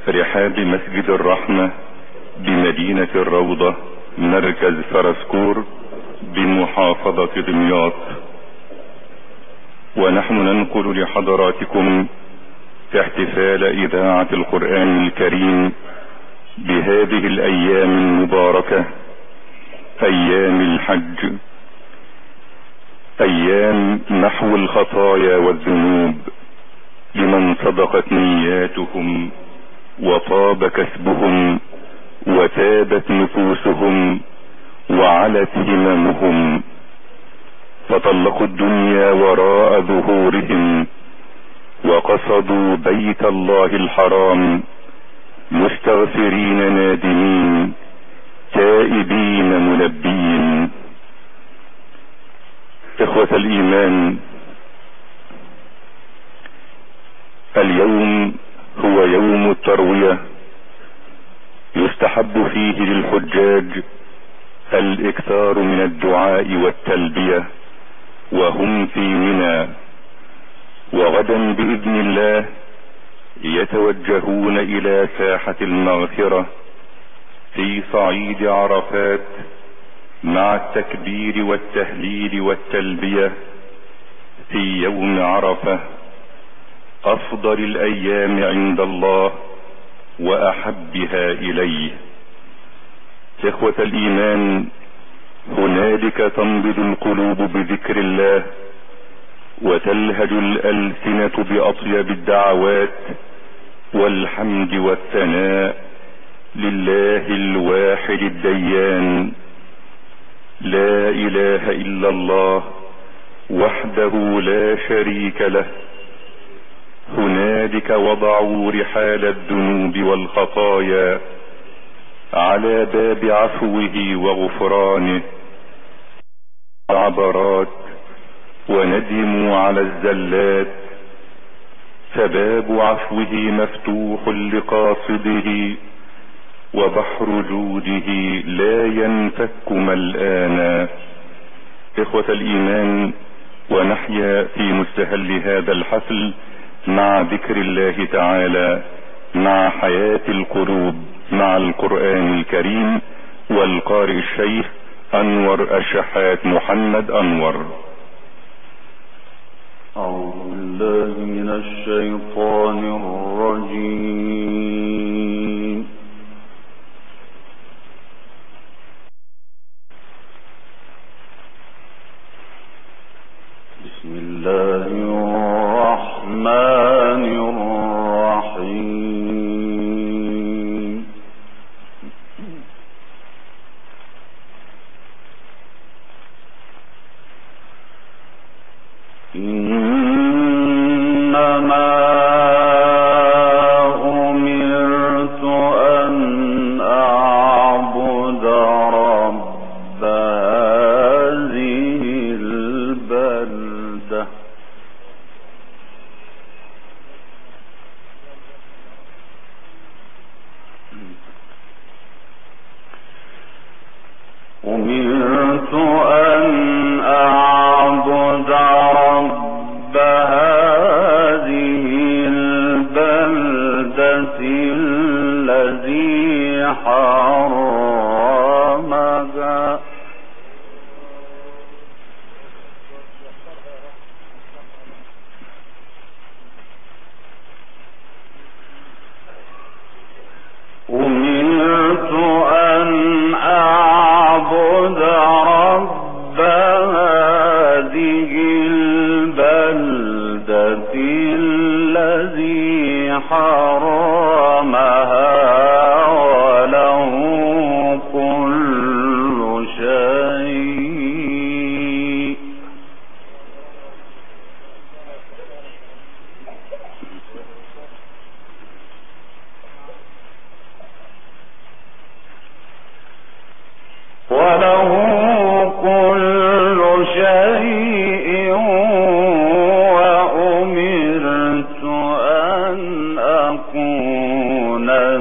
رحاب مسجد الرحمة بمدينة الروضة مركز فرسكور بمحافظة دمياط. ونحن ننقل لحضراتكم احتفال إذاعة القرآن الكريم بهذه الأيام المباركة، أيام الحج، أيام محو الخطايا والذنوب لمن صدقت نياتهم وطاب كسبهم وتابت نفوسهم وعلت هممهم، فطلقوا الدنيا وراء ظهورهم وقصدوا بيت الله الحرام مستغفرين نادمين تائبين ملبين. إخوة الإيمان، اليوم هو يوم التروية، يستحب فيه للحجاج الاكثار من الدعاء والتلبية وهم في منى، وغدا بإذن الله يتوجهون إلى ساحة المغفرة في صعيد عرفات مع التكبير والتهليل والتلبية في يوم عرفة، أفضل الأيام عند الله وأحبها إليه. إخوة الإيمان، هنالك تنبض القلوب بذكر الله وتلهج الألسنة بأطيب الدعوات والحمد والثناء لله الواحد الديان، لا إله إلا الله وحده لا شريك له. هنالك وضعوا رحال الذنوب والخطايا على باب عفوه وغفرانه عبرات، وندموا على الزلات، فباب عفوه مفتوح لقاصده وبحر جوده لا ينفك ملآنا. إخوة الإيمان، ونحيا في مستهل هذا الحفل مع ذكر الله تعالى، مع حياة القلوب، مع القرآن الكريم، والقارئ الشيخ أنور الشحات محمد أنور. أعوذ بالله من الشيطان الرجيم. بسم الله الرحمن الرحيم. إنما أمرت أن أعبد رب هذه البلدة أمرت أن أعبد رب هذه البلدة الذي حرمها أمرت أن أعبد رب هذه البلدة الذي حرمها وله كل شيء وأمرت أن أكون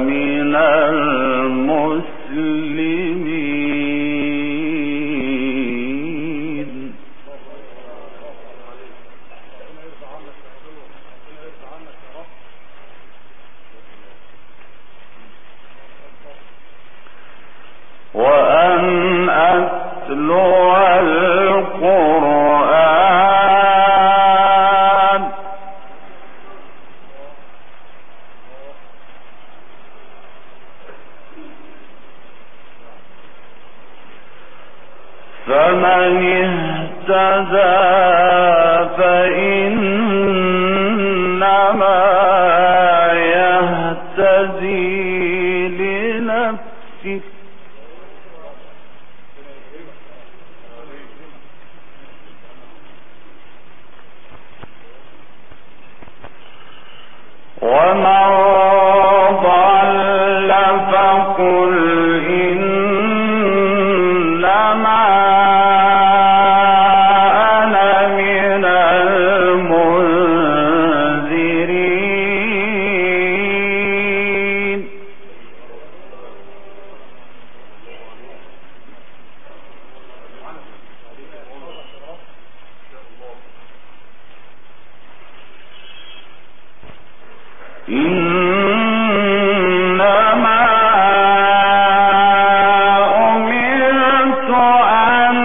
وأن أتلو القرآن فمن اهتدى فإنما يهتدي لنفسه ومن ضل فقل إنما أنا من المنذرين إنما أمرت أن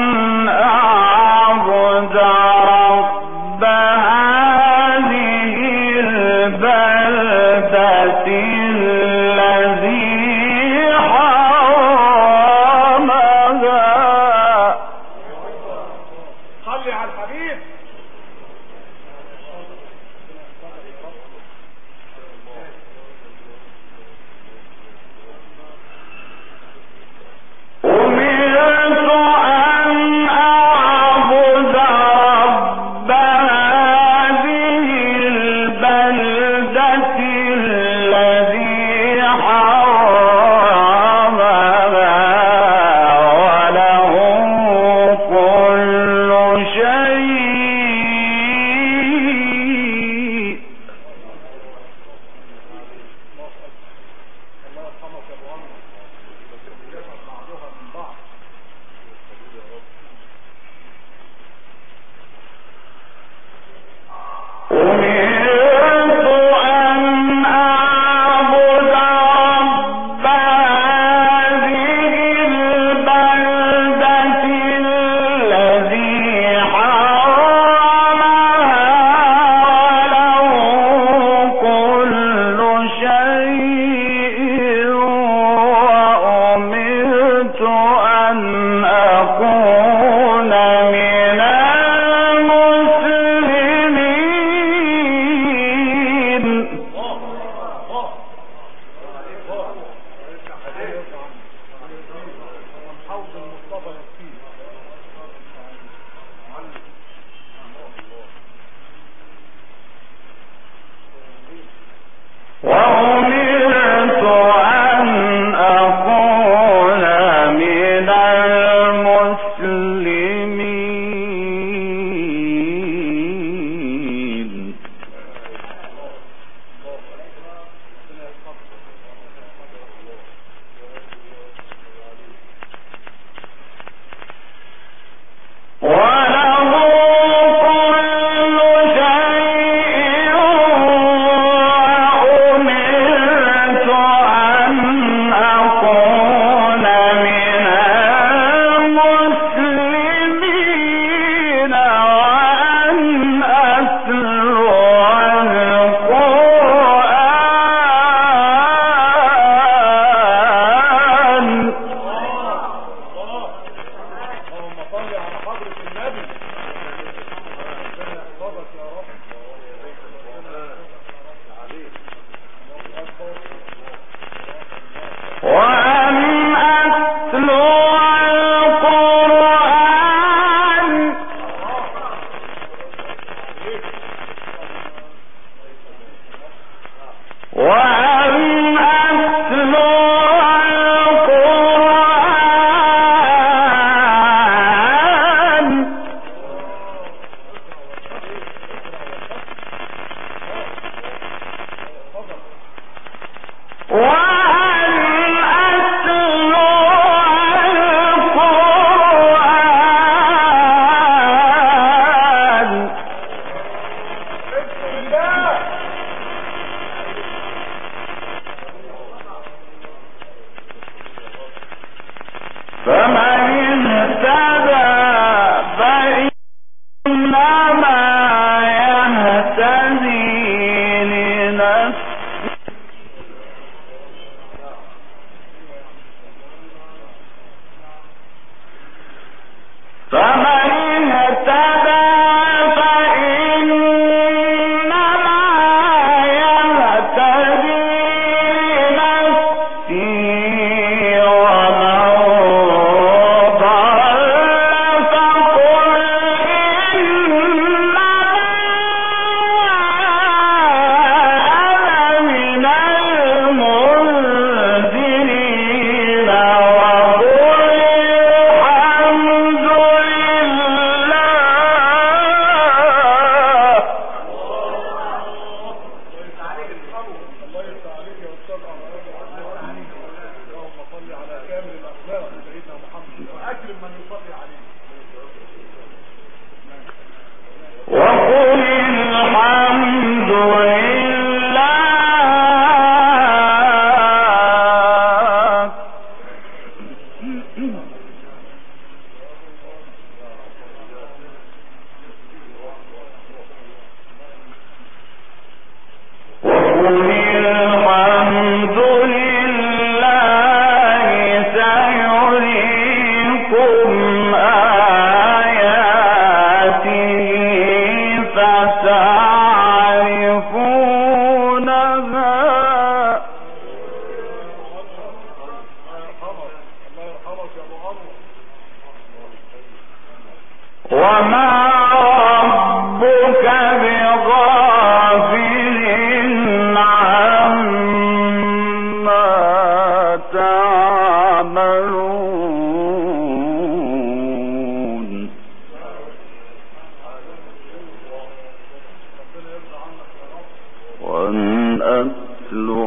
أعبد رب هذه البلدة الذي حرمها. صلي على الحبيب.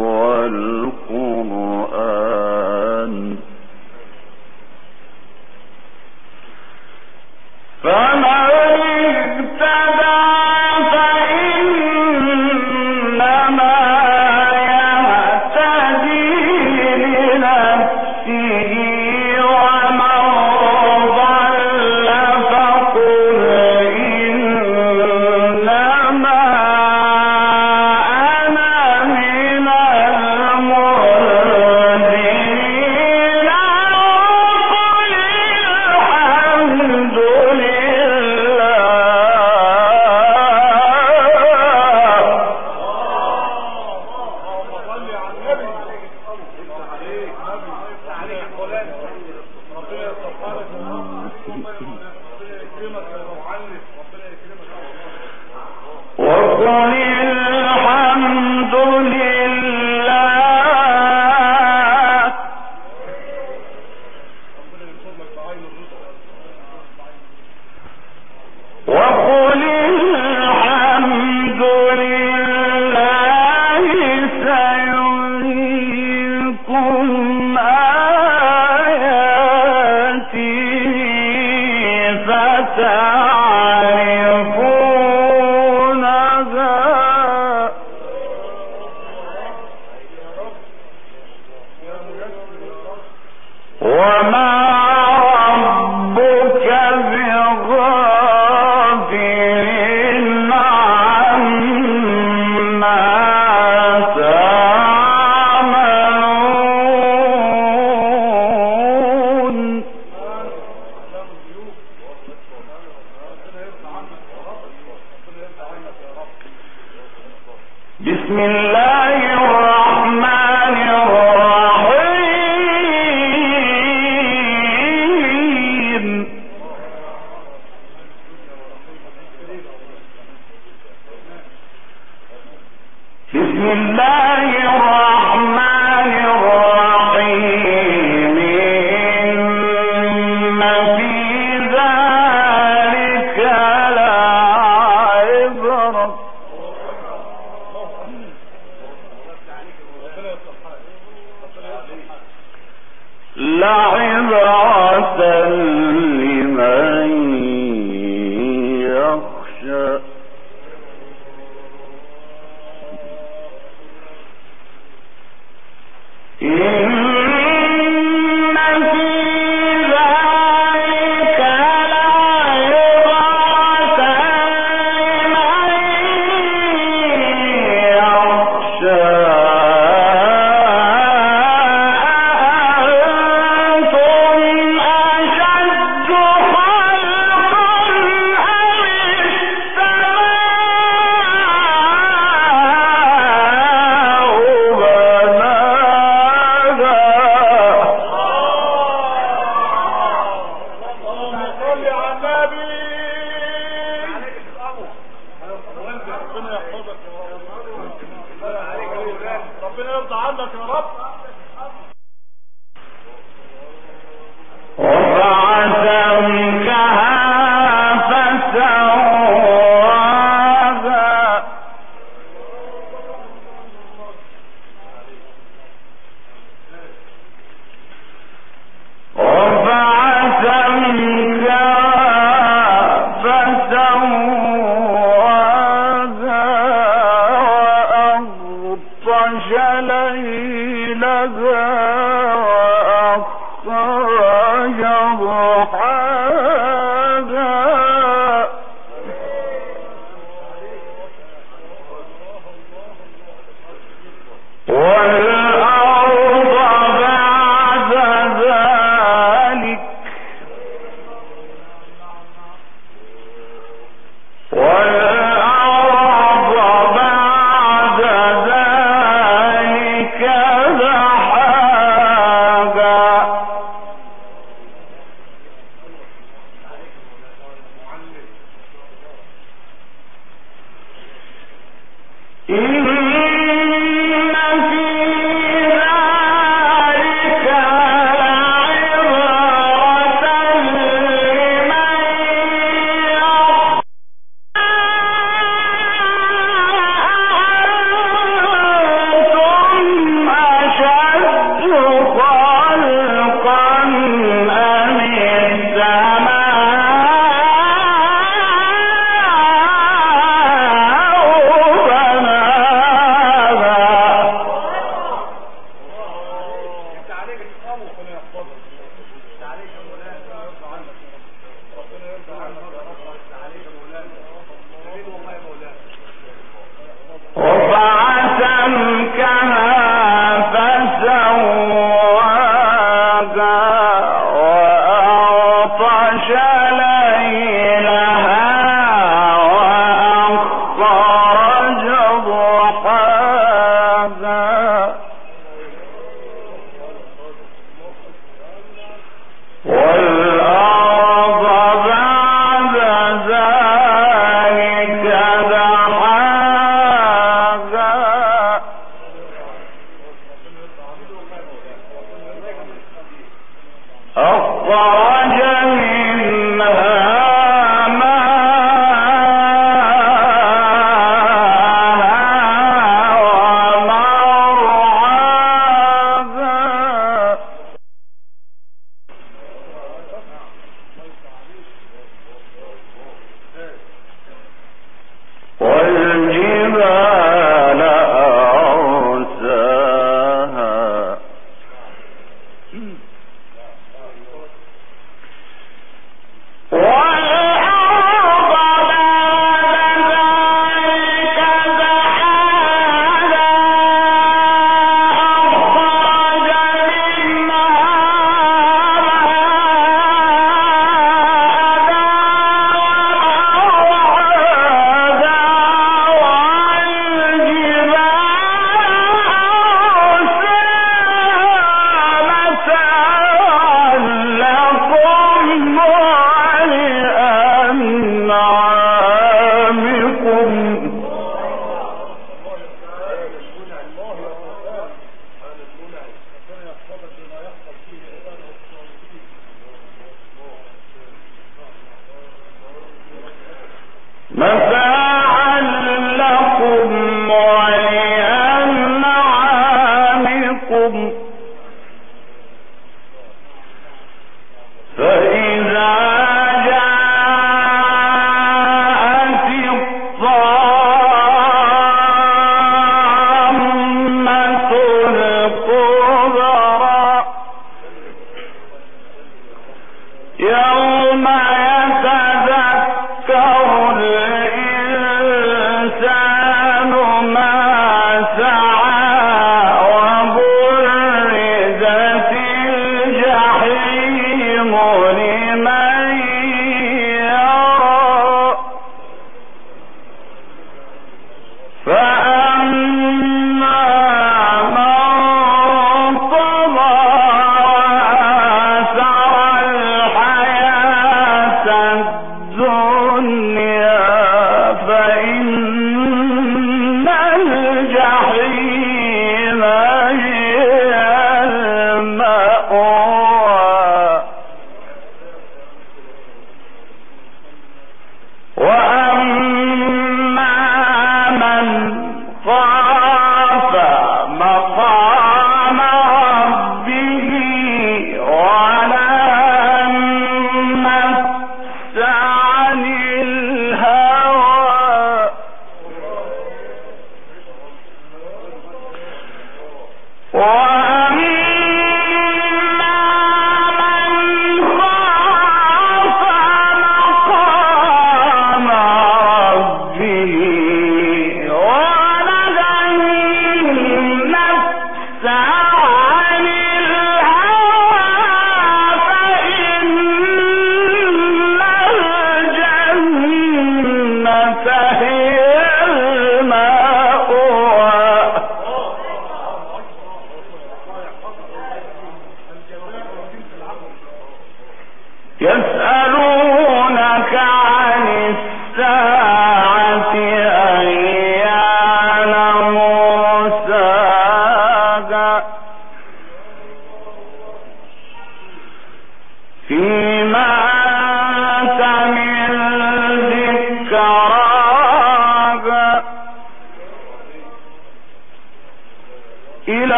والقرآن فمن اهتدى فإنما يهتدي لنفسه ومن ضل فقل إنما أنا من المنذرين وقل الحمد وقل الحمد لله وقل الحمد لله سيريكم آياته فتعرفونها وما ربك بغافل عما تعملون بسم الله الرحمن الرحيم بسم الله الرحمن الرحيم إن في ذلك لعبرة لمن يخشى إن في ذلك لعبرة لمن يخشى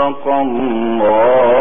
صدق الله